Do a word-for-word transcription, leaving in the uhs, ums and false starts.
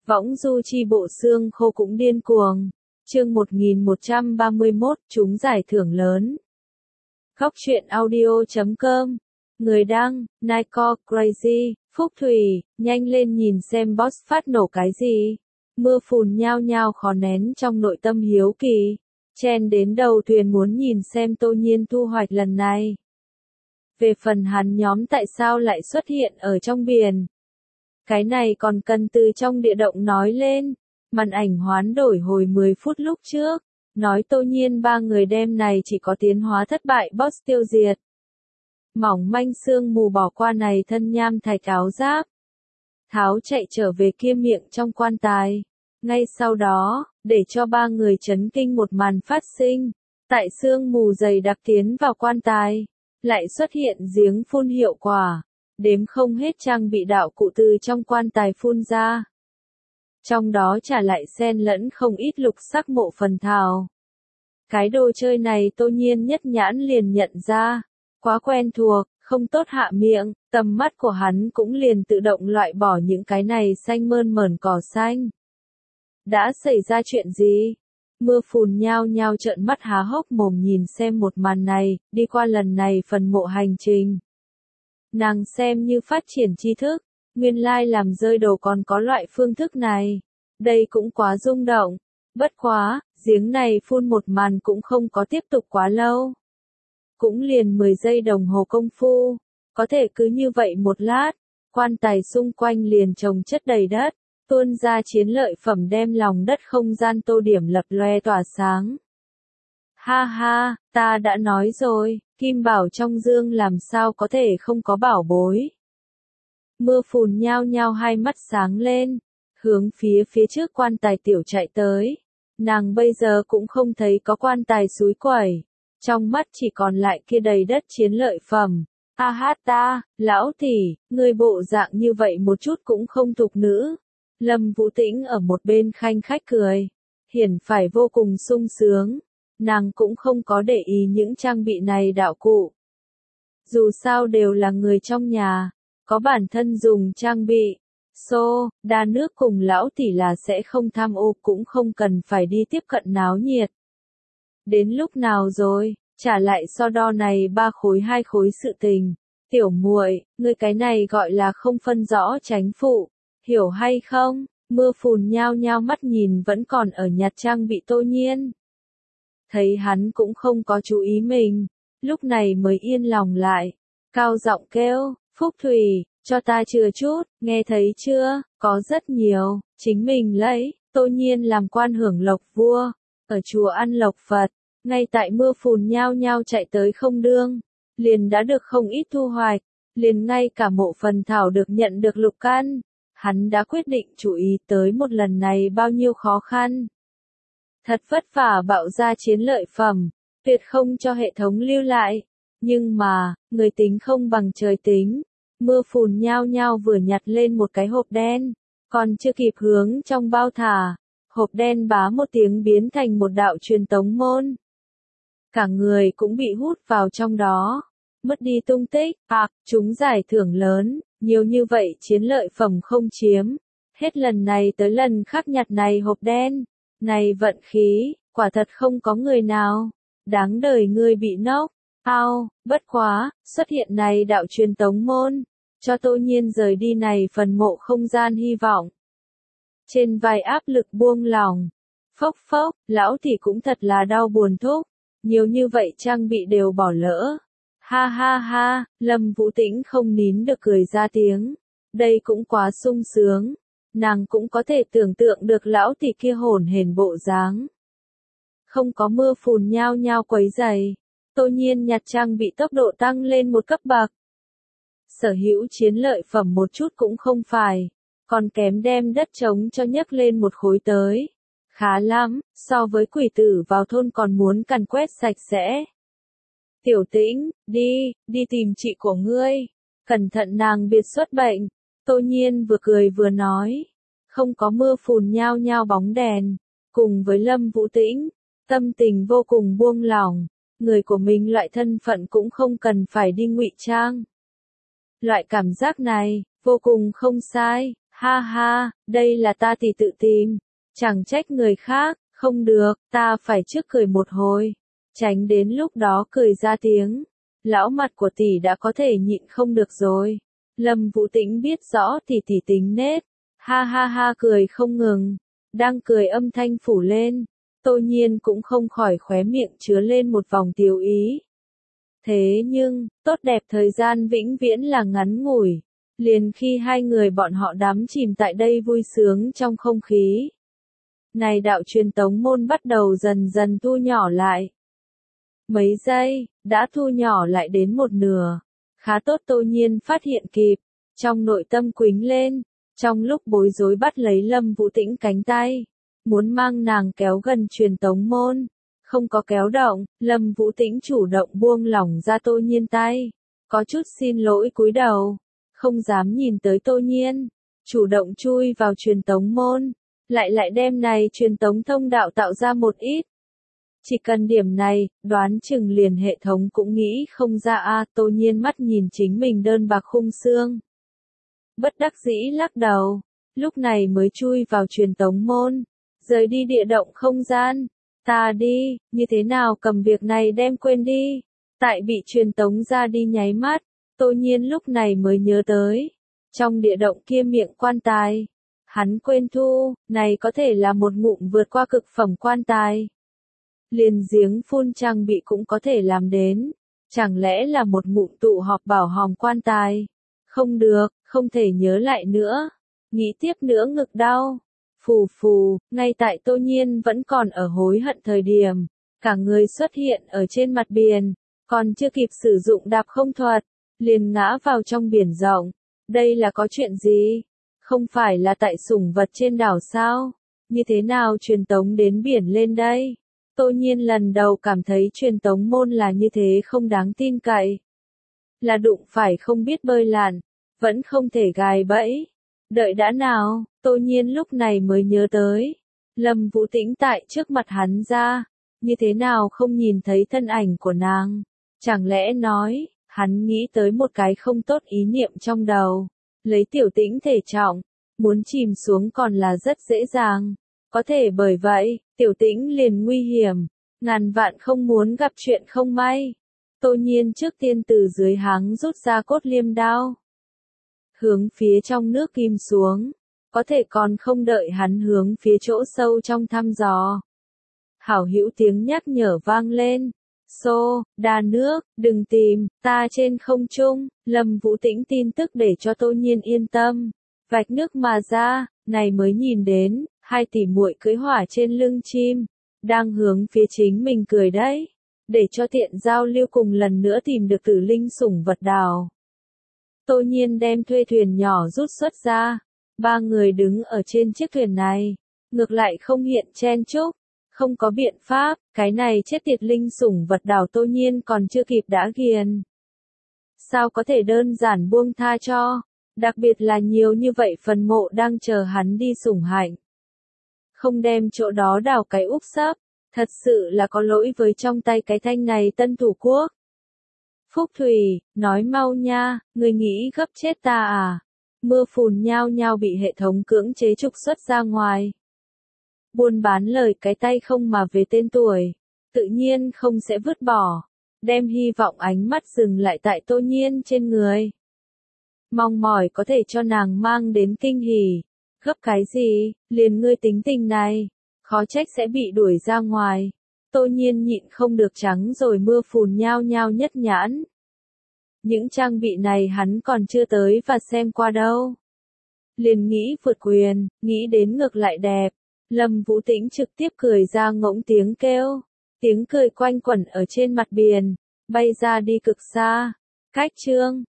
Võng du chi bộ xương khô cũng điên cuồng. Chương một nghìn một trăm ba mươi mốt, chúng giải thưởng lớn. Góc truyện audio chấm com. Người đăng, Nico Crazy, Phúc Thủy, nhanh lên nhìn xem boss phát nổ cái gì. Mưa phùn nhao nhao khó nén trong nội tâm hiếu kỳ. Chen đến đầu thuyền muốn nhìn xem Tô Nhiên thu hoạch lần này. Về phần hắn nhóm tại sao lại xuất hiện ở trong biển. Cái này còn cần từ trong địa động nói lên. Màn ảnh hoán đổi hồi mười phút lúc trước. Nói Tô Nhiên ba người đêm này chỉ có tiến hóa thất bại boss tiêu diệt. Mỏng manh sương mù bỏ qua này thân nham thạch áo giáp. Tháo chạy trở về kia miệng trong quan tài. Ngay sau đó, để cho ba người chấn kinh một màn phát sinh. Tại sương mù dày đặc tiến vào quan tài. Lại xuất hiện giếng phun hiệu quả. Đếm không hết trang bị đạo cụ từ trong quan tài phun ra. Trong đó trả lại xen lẫn không ít lục sắc mộ phần thảo. Cái đồ chơi này Tô Nhiên nhất nhãn liền nhận ra. Quá quen thuộc, không tốt hạ miệng, tầm mắt của hắn cũng liền tự động loại bỏ những cái này xanh mơn mởn cỏ xanh. Đã xảy ra chuyện gì? Mưa phùn nhao nhao trợn mắt há hốc mồm nhìn xem một màn này, đi qua lần này phần mộ hành trình. Nàng xem như phát triển tri thức, nguyên lai làm rơi đồ còn có loại phương thức này. Đây cũng quá rung động. Bất quá, giếng này phun một màn cũng không có tiếp tục quá lâu. Cũng liền mười giây đồng hồ công phu. Có thể cứ như vậy một lát, quan tài xung quanh liền chồng chất đầy đất, tuôn ra chiến lợi phẩm đem lòng đất không gian tô điểm lập loe tỏa sáng. Ha ha, ta đã nói rồi, kim bảo trong dương làm sao có thể không có bảo bối. Mưa phùn nhao nhao hai mắt sáng lên, hướng phía phía trước quan tài tiểu chạy tới. Nàng bây giờ cũng không thấy có quan tài suối quẩy, trong mắt chỉ còn lại kia đầy đất chiến lợi phẩm. A hát ta, lão tỷ, người bộ dạng như vậy một chút cũng không thục nữ. Lâm Vũ Tĩnh ở một bên khanh khách cười, hiển phải vô cùng sung sướng. Nàng cũng không có để ý những trang bị này đạo cụ. Dù sao đều là người trong nhà, có bản thân dùng trang bị. Xô, đa nước cùng lão tỷ là sẽ không tham ô cũng không cần phải đi tiếp cận náo nhiệt. Đến lúc nào rồi, trả lại so đo này ba khối hai khối sự tình. Tiểu muội, ngươi cái này gọi là không phân rõ tránh phụ, hiểu hay không? Mưa phùn nhao nhao mắt nhìn vẫn còn ở nhặt trang bị Tô Nhiên. Thấy hắn cũng không có chú ý mình, lúc này mới yên lòng lại. Cao giọng kêu, Phúc Thủy, cho ta chừa chút, nghe thấy chưa, có rất nhiều, chính mình lấy. Tô Nhiên làm quan hưởng lộc vua, ở chùa ăn lộc Phật, ngay tại mưa phùn nhao nhao chạy tới không đương, liền đã được không ít thu hoạch, liền ngay cả mộ phần thảo được nhận được lục căn. Hắn đã quyết định chú ý tới một lần này bao nhiêu khó khăn. Thật vất vả bạo ra chiến lợi phẩm, tuyệt không cho hệ thống lưu lại. Nhưng mà, người tính không bằng trời tính. Mưa phùn nhao nhao vừa nhặt lên một cái hộp đen, còn chưa kịp hướng trong bao thả. Hộp đen bá một tiếng biến thành một đạo truyền tống môn. Cả người cũng bị hút vào trong đó, mất đi tung tích. À, chúng giải thưởng lớn, nhiều như vậy chiến lợi phẩm không chiếm. Hết lần này tới lần khác nhặt này hộp đen. Này vận khí, quả thật không có người nào. Đáng đời ngươi bị nốc. Ao, bất quá, xuất hiện này đạo truyền tống môn. Cho Tô Nhiên rời đi này phần mộ không gian hy vọng. Trên vai áp lực buông lỏng. Phốc phốc, lão thì cũng thật là đau buồn thúc. Nhiều như vậy trang bị đều bỏ lỡ. Ha ha ha, Lâm Vũ Tĩnh không nín được cười ra tiếng. Đây cũng quá sung sướng. Nàng cũng có thể tưởng tượng được lão tỷ kia hổn hển bộ dáng. Không có mưa phùn nhao nhao quấy rầy. Tô Nhiên nhặt trang bị tốc độ tăng lên một cấp bậc. Sở hữu chiến lợi phẩm một chút cũng không phải. Còn kém đem đất trống cho nhấc lên một khối tới. Khá lắm, so với quỷ tử vào thôn còn muốn càn quét sạch sẽ. Tiểu Tĩnh, đi, đi tìm chị của ngươi. Cẩn thận nàng biệt xuất bệnh. Tô Nhiên vừa cười vừa nói. Không có mưa phùn nhao nhao bóng đèn. Cùng với Lâm Vũ Tĩnh, tâm tình vô cùng buông lỏng. Người của mình loại thân phận cũng không cần phải đi ngụy trang. Loại cảm giác này, vô cùng không sai. Ha ha, đây là ta thì tự tìm, chẳng trách người khác, không được, ta phải trước cười một hồi, tránh đến lúc đó cười ra tiếng. Lão mặt của tỷ đã có thể nhịn không được rồi. Lâm Vũ Tĩnh biết rõ tỷ tỷ tính nết, ha ha ha cười không ngừng, đang cười âm thanh phủ lên, Tô Nhiên cũng không khỏi khóe miệng chứa lên một vòng tiếu ý. Thế nhưng, tốt đẹp thời gian vĩnh viễn là ngắn ngủi, liền khi hai người bọn họ đắm chìm tại đây vui sướng trong không khí. Này đạo truyền tống môn bắt đầu dần dần thu nhỏ lại. Mấy giây, đã thu nhỏ lại đến một nửa. Khá tốt Tô Nhiên phát hiện kịp, trong nội tâm quính lên, trong lúc bối rối bắt lấy Lâm Vũ Tĩnh cánh tay, muốn mang nàng kéo gần truyền tống môn. Không có kéo động, Lâm Vũ Tĩnh chủ động buông lỏng ra Tô Nhiên tay, có chút xin lỗi cúi đầu, không dám nhìn tới Tô Nhiên, chủ động chui vào truyền tống môn, lại lại đem này truyền tống thông đạo tạo ra một ít. Chỉ cần điểm này, đoán chừng liền hệ thống cũng nghĩ không ra a. Tô Nhiên mắt nhìn chính mình đơn bạc khung xương, bất đắc dĩ lắc đầu, lúc này mới chui vào truyền tống môn, rời đi địa động không gian. Ta đi, như thế nào cầm việc này đem quên đi. Tại bị truyền tống ra đi nháy mắt, Tô Nhiên lúc này mới nhớ tới, trong địa động kia miệng quan tài, hắn quên thu, này có thể là một ngụm vượt qua cực phẩm quan tài. Liền giếng phun trang bị cũng có thể làm đến, chẳng lẽ là một ngụm tụ họp bảo hòm quan tài. Không được, không thể nhớ lại nữa, nghĩ tiếp nữa ngực đau. Phù phù, ngay tại Tô Nhiên vẫn còn ở hối hận thời điểm, cả người xuất hiện ở trên mặt biển, còn chưa kịp sử dụng đạp không thuật, liền ngã vào trong biển rộng. Đây là có chuyện gì? Không phải là tại sủng vật trên đảo sao? Như thế nào truyền tống đến biển lên đây? Tô Nhiên lần đầu cảm thấy truyền tống môn là như thế không đáng tin cậy. Là đụng phải không biết bơi lặn, vẫn không thể gài bẫy. Đợi đã nào, Tô Nhiên lúc này mới nhớ tới. Lâm Vũ Tĩnh tại trước mặt hắn ra, như thế nào không nhìn thấy thân ảnh của nàng. Chẳng lẽ nói, hắn nghĩ tới một cái không tốt ý niệm trong đầu. Lấy Tiểu Tĩnh thể trọng, muốn chìm xuống còn là rất dễ dàng. Có thể bởi vậy, Tiểu Tĩnh liền nguy hiểm, ngàn vạn không muốn gặp chuyện không may. Tô Nhiên trước tiên từ dưới háng rút ra cốt liêm đao, hướng phía trong nước kim xuống, có thể còn không đợi hắn hướng phía chỗ sâu trong thăm dò. Hảo hữu tiếng nhắc nhở vang lên, xô, đà nước, đừng tìm, ta trên không trung. Lâm Vũ Tĩnh tin tức để cho Tô Nhiên yên tâm, vạch nước mà ra, này mới nhìn đến, hai tỷ muội cưỡi hỏa trên lưng chim, đang hướng phía chính mình cười đấy, để cho tiện giao lưu cùng lần nữa tìm được tử linh sủng vật đảo. Tô Nhiên đem thuê thuyền nhỏ rút xuất ra, ba người đứng ở trên chiếc thuyền này, ngược lại không hiện chen chúc, không có biện pháp, cái này chết tiệt linh sủng vật đảo Tô Nhiên còn chưa kịp đã ghiền. Sao có thể đơn giản buông tha cho, đặc biệt là nhiều như vậy phần mộ đang chờ hắn đi sủng hạnh. Không đem chỗ đó đào cái úp sấp, thật sự là có lỗi với trong tay cái thanh này tân thủ quốc. Phúc Thủy, nói mau nha, người nghĩ gấp chết ta à? Mưa phùn nhao nhao bị hệ thống cưỡng chế trục xuất ra ngoài. Buôn bán lời cái tay không mà về tên tuổi, tự nhiên không sẽ vứt bỏ, đem hy vọng ánh mắt dừng lại tại Tô Nhiên trên người. Mong mỏi có thể cho nàng mang đến kinh hỉ, gấp cái gì, liền ngươi tính tình này, khó trách sẽ bị đuổi ra ngoài. Tô Nhiên nhịn không được trắng rồi mưa phùn nhao nhao nhất nhãn. Những trang bị này hắn còn chưa tới và xem qua đâu. Liền nghĩ vượt quyền, nghĩ đến ngược lại đẹp. Lâm Vũ Tĩnh trực tiếp cười ra ngỗng tiếng kêu. Tiếng cười quanh quẩn ở trên mặt biển, bay ra đi cực xa. Cách chương